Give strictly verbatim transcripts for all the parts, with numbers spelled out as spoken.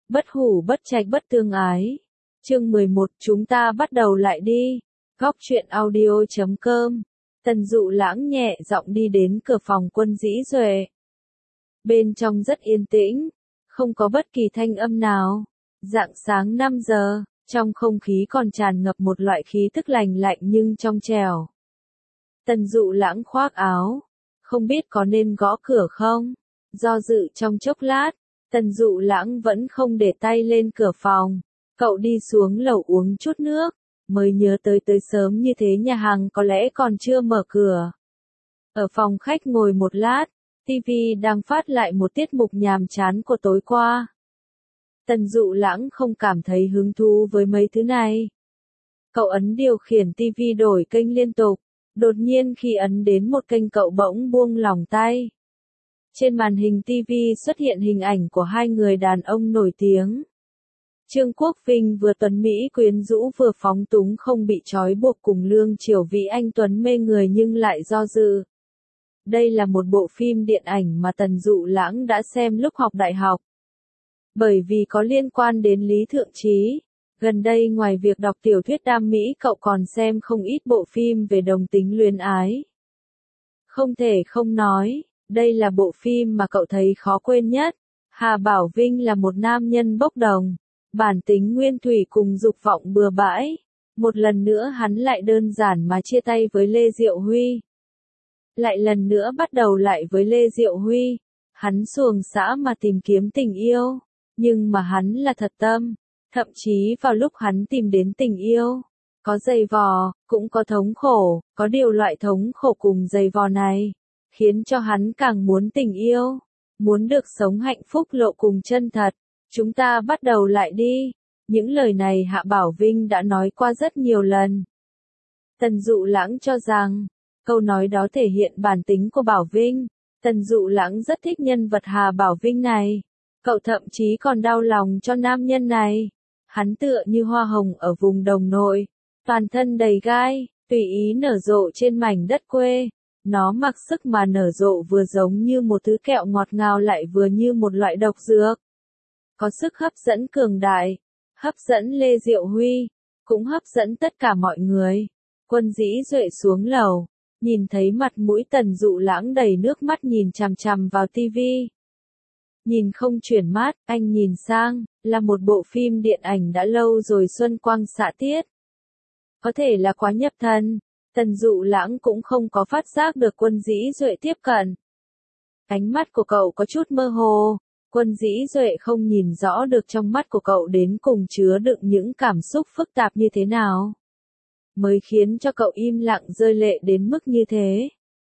Bất hủ bất trạch bất tương ái. Chương mười một, chúng ta bắt đầu lại đi. Góc truyện audio chấm com. Tần Dụ Lãng nhẹ giọng đi đến cửa phòng Quân Dĩ Duệ. Bên trong rất yên tĩnh, không có bất kỳ thanh âm nào. Rạng sáng năm giờ, trong không khí còn tràn ngập một loại khí tức lành lạnh nhưng trong trẻo. Tần Dụ Lãng khoác áo, không biết có nên gõ cửa không? Do dự trong chốc lát, Tần Dụ Lãng vẫn không để tay lên cửa phòng. Cậu đi xuống lầu uống chút nước, mới nhớ tới tới sớm như thế nhà hàng có lẽ còn chưa mở cửa. Ở phòng khách ngồi một lát, ti vi đang phát lại một tiết mục nhàm chán của tối qua. Tần Dụ Lãng không cảm thấy hứng thú với mấy thứ này. Cậu ấn điều khiển ti vi đổi kênh liên tục, đột nhiên khi ấn đến một kênh cậu bỗng buông lỏng tay. Trên màn hình ti vi xuất hiện hình ảnh của hai người đàn ông nổi tiếng. Trương Quốc Vinh vừa tuấn mỹ quyến rũ vừa phóng túng không bị trói buộc cùng Lương Triều Vĩ anh tuấn mê người nhưng lại do dự. Đây là một bộ phim điện ảnh mà Tần Dụ Lãng đã xem lúc học đại học. Bởi vì có liên quan đến Lý Thượng Trí, gần đây ngoài việc đọc tiểu thuyết đam mỹ cậu còn xem không ít bộ phim về đồng tính luyến ái. Không thể không nói, đây là bộ phim mà cậu thấy khó quên nhất. Hà Bảo Vinh là một nam nhân bốc đồng, bản tính nguyên thủy cùng dục vọng bừa bãi. Một lần nữa hắn lại đơn giản mà chia tay với Lê Diệu Huy. Lại lần nữa bắt đầu lại với Lê Diệu Huy. Hắn xuồng xã mà tìm kiếm tình yêu. Nhưng mà hắn là thật tâm. Thậm chí vào lúc hắn tìm đến tình yêu, có dày vò, cũng có thống khổ. Có điều loại thống khổ cùng dày vò này khiến cho hắn càng muốn tình yêu. Muốn được sống hạnh phúc lộ cùng chân thật. Chúng ta bắt đầu lại đi. Những lời này Hạ Bảo Vinh đã nói qua rất nhiều lần. Tần Dụ Lãng cho rằng, câu nói đó thể hiện bản tính của Bảo Vinh. Tần Dụ Lãng rất thích nhân vật Hà Bảo Vinh này. Cậu thậm chí còn đau lòng cho nam nhân này. Hắn tựa như hoa hồng ở vùng đồng nội. Toàn thân đầy gai, tùy ý nở rộ trên mảnh đất quê. Nó mặc sức mà nở rộ vừa giống như một thứ kẹo ngọt ngào lại vừa như một loại độc dược. Có sức hấp dẫn cường đại, hấp dẫn Lê Diệu Huy, cũng hấp dẫn tất cả mọi người. Quân Dĩ Duệ xuống lầu, nhìn thấy mặt mũi Tần Dụ Lãng đầy nước mắt nhìn chằm chằm vào tivi. Nhìn không chuyển mắt, anh nhìn sang, là một bộ phim điện ảnh đã lâu rồi Xuân Quang xạ tiết. Có thể là quá nhập thần, Tần Dụ Lãng cũng không có phát giác được Quân Dĩ Duệ tiếp cận. Ánh mắt của cậu có chút mơ hồ. Quân Dĩ Duệ không nhìn rõ được trong mắt của cậu đến cùng chứa đựng những cảm xúc phức tạp như thế nào. Mới khiến cho cậu im lặng rơi lệ đến mức như thế.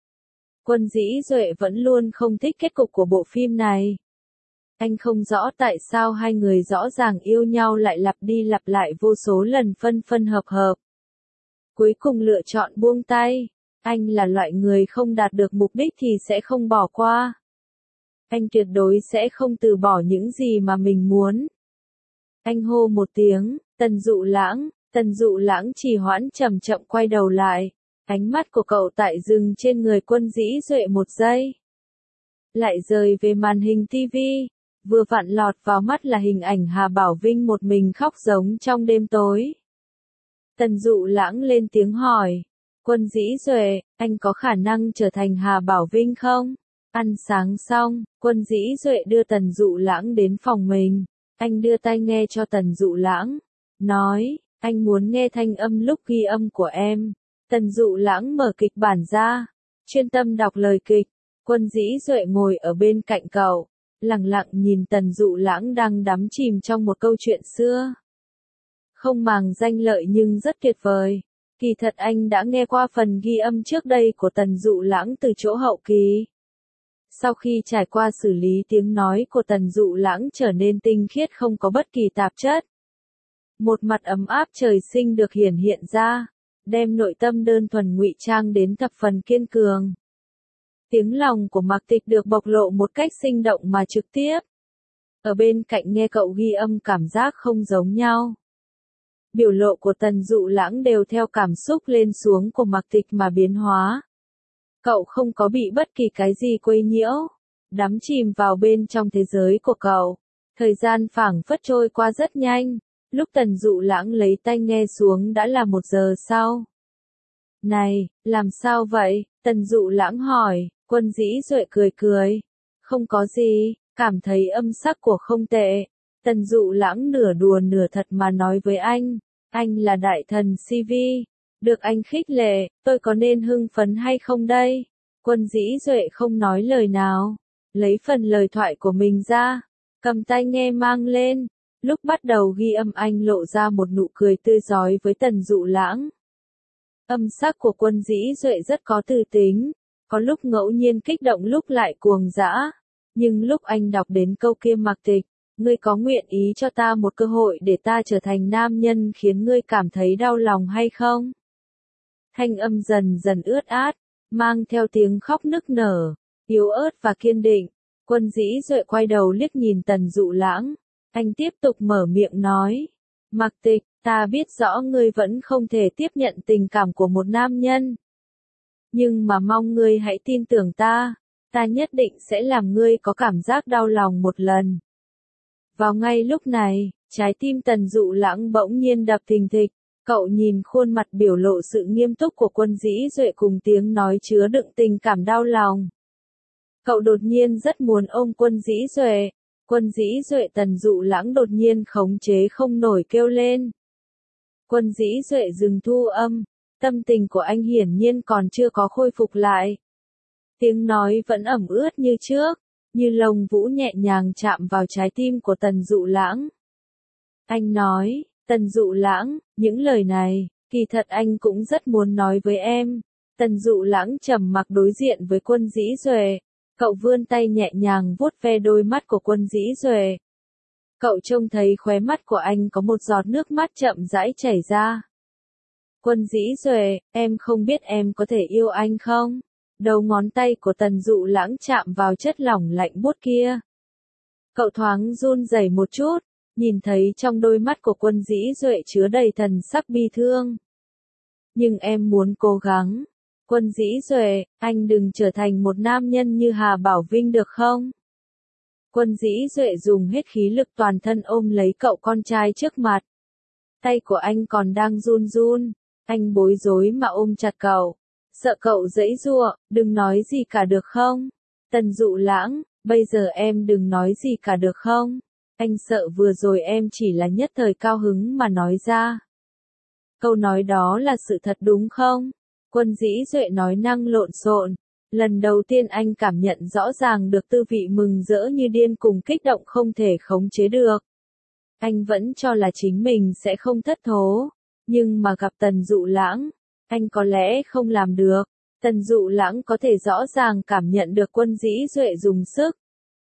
Quân Dĩ Duệ vẫn luôn không thích kết cục của bộ phim này. Anh không rõ tại sao hai người rõ ràng yêu nhau lại lặp đi lặp lại vô số lần phân phân hợp hợp. Cuối cùng lựa chọn buông tay. Anh là loại người không đạt được mục đích thì sẽ không bỏ qua. Anh tuyệt đối sẽ không từ bỏ những gì mà mình muốn. Anh hô một tiếng, Tần Dụ Lãng, Tần Dụ Lãng trì hoãn chậm chậm quay đầu lại. Ánh mắt của cậu tại dừng trên người Quân Dĩ Duệ một giây. Lại rời về màn hình tivi, vừa vặn lọt vào mắt là hình ảnh Hà Bảo Vinh một mình khóc giống trong đêm tối. Tần Dụ Lãng lên tiếng hỏi, Quân Dĩ Duệ, anh có khả năng trở thành Hà Bảo Vinh không? Ăn sáng xong, Quân Dĩ Duệ đưa Tần Dụ Lãng đến phòng mình. Anh đưa tai nghe cho Tần Dụ Lãng. Nói, anh muốn nghe thanh âm lúc ghi âm của em. Tần Dụ Lãng mở kịch bản ra. Chuyên tâm đọc lời kịch. Quân Dĩ Duệ ngồi ở bên cạnh cậu. Lặng lặng nhìn Tần Dụ Lãng đang đắm chìm trong một câu chuyện xưa. Không màng danh lợi nhưng rất tuyệt vời. Kỳ thật anh đã nghe qua phần ghi âm trước đây của Tần Dụ Lãng từ chỗ hậu kỳ. Sau khi trải qua xử lý tiếng nói của Tần Dụ Lãng trở nên tinh khiết không có bất kỳ tạp chất. Một mặt ấm áp trời sinh được hiển hiện ra, đem nội tâm đơn thuần ngụy trang đến thập phần kiên cường. Tiếng lòng của Mạc Tịch được bộc lộ một cách sinh động mà trực tiếp. Ở bên cạnh nghe cậu ghi âm cảm giác không giống nhau. Biểu lộ của Tần Dụ Lãng đều theo cảm xúc lên xuống của Mạc Tịch mà biến hóa. Cậu không có bị bất kỳ cái gì quấy nhiễu, đắm chìm vào bên trong thế giới của cậu. Thời gian phảng phất trôi qua rất nhanh, lúc Tần Dụ Lãng lấy tai nghe xuống đã là một giờ sau. Này, làm sao vậy? Tần Dụ Lãng hỏi, Quân Dĩ Duệ cười cười. Không có gì, cảm thấy âm sắc của không tệ. Tần Dụ Lãng nửa đùa nửa thật mà nói với anh, anh là đại thần xê vê, được anh khích lệ, tôi có nên hưng phấn hay không đây? Quân Dĩ Duệ không nói lời nào, lấy phần lời thoại của mình ra, cầm tai nghe mang lên, lúc bắt đầu ghi âm anh lộ ra một nụ cười tươi rói với Tần Dụ Lãng. Âm sắc của Quân Dĩ Duệ rất có tư tính, có lúc ngẫu nhiên kích động lúc lại cuồng dã, nhưng lúc anh đọc đến câu kia mặc tịch, ngươi có nguyện ý cho ta một cơ hội để ta trở thành nam nhân khiến ngươi cảm thấy đau lòng hay không? Thanh âm dần dần ướt át, mang theo tiếng khóc nức nở, yếu ớt và kiên định. Quân Dĩ Duệ quay đầu liếc nhìn Tần Dụ Lãng, anh tiếp tục mở miệng nói, Mặc Tịch, ta biết rõ ngươi vẫn không thể tiếp nhận tình cảm của một nam nhân. Nhưng mà mong ngươi hãy tin tưởng ta, ta nhất định sẽ làm ngươi có cảm giác đau lòng một lần. Vào ngay lúc này, trái tim Tần Dụ Lãng bỗng nhiên đập thình thịch, cậu nhìn khuôn mặt biểu lộ sự nghiêm túc của Quân Dĩ Duệ cùng tiếng nói chứa đựng tình cảm đau lòng. Cậu đột nhiên rất muốn ôm Quân Dĩ Duệ. Quân Dĩ Duệ Tần Dụ Lãng đột nhiên khống chế không nổi kêu lên. Quân Dĩ Duệ dừng thu âm, tâm tình của anh hiển nhiên còn chưa có khôi phục lại. Tiếng nói vẫn ẩm ướt như trước, như lông vũ nhẹ nhàng chạm vào trái tim của Tần Dụ Lãng. Anh nói, Tần Dụ Lãng, những lời này, kỳ thật anh cũng rất muốn nói với em. Tần Dụ Lãng trầm mặc đối diện với Quân Dĩ Duệ. Cậu vươn tay nhẹ nhàng vuốt ve đôi mắt của Quân Dĩ Duệ. Cậu trông thấy khóe mắt của anh có một giọt nước mắt chậm rãi chảy ra. Quân Dĩ Duệ, em không biết em có thể yêu anh không? Đầu ngón tay của Tần Dụ Lãng chạm vào chất lỏng lạnh buốt kia. Cậu thoáng run rẩy một chút, nhìn thấy trong đôi mắt của Quân Dĩ Duệ chứa đầy thần sắc bi thương. Nhưng em muốn cố gắng. Quân Dĩ Duệ, anh đừng trở thành một nam nhân như Hà Bảo Vinh được không? Quân Dĩ Duệ dùng hết khí lực toàn thân ôm lấy cậu con trai trước mặt. Tay của anh còn đang run run, anh bối rối mà ôm chặt cậu. Sợ cậu giãy giụa, đừng nói gì cả được không? Tần Dụ Lãng, bây giờ em đừng nói gì cả được không? Anh sợ vừa rồi em chỉ là nhất thời cao hứng mà nói ra. Câu nói đó là sự thật đúng không? Quân Dĩ Duệ nói năng lộn xộn. Lần đầu tiên anh cảm nhận rõ ràng được tư vị mừng rỡ như điên cùng kích động không thể khống chế được. Anh vẫn cho là chính mình sẽ không thất thố. Nhưng mà gặp Tần Dụ Lãng, anh có lẽ không làm được. Tần Dụ Lãng có thể rõ ràng cảm nhận được Quân Dĩ Duệ dùng sức.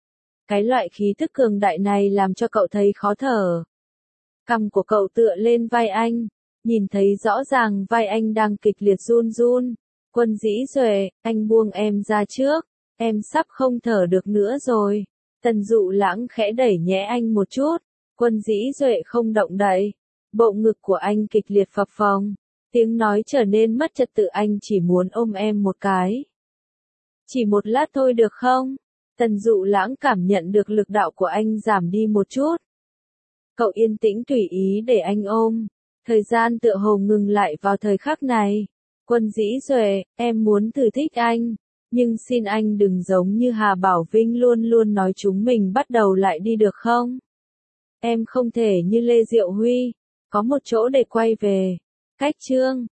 Cái loại khí tức cường đại này làm cho cậu thấy khó thở. Cằm của cậu tựa lên vai anh. Nhìn thấy rõ ràng vai anh đang kịch liệt run run. Quân Dĩ Duệ, anh buông em ra trước. Em sắp không thở được nữa rồi. Tần Dụ Lãng khẽ đẩy nhẹ anh một chút. Quân Dĩ Duệ không động đậy. Bộ ngực của anh kịch liệt phập phồng. Tiếng nói trở nên mất trật tự, anh chỉ muốn ôm em một cái. Chỉ một lát thôi được không? Tần Dụ Lãng cảm nhận được lực đạo của anh giảm đi một chút. Cậu yên tĩnh tùy ý để anh ôm. Thời gian tựa hồ ngừng lại vào thời khắc này. Quân Dĩ Duệ, em muốn thử thích anh. Nhưng xin anh đừng giống như Hà Bảo Vinh luôn luôn nói chúng mình bắt đầu lại đi được không? Em không thể như Lê Diệu Huy. Có một chỗ để quay về. Cách chương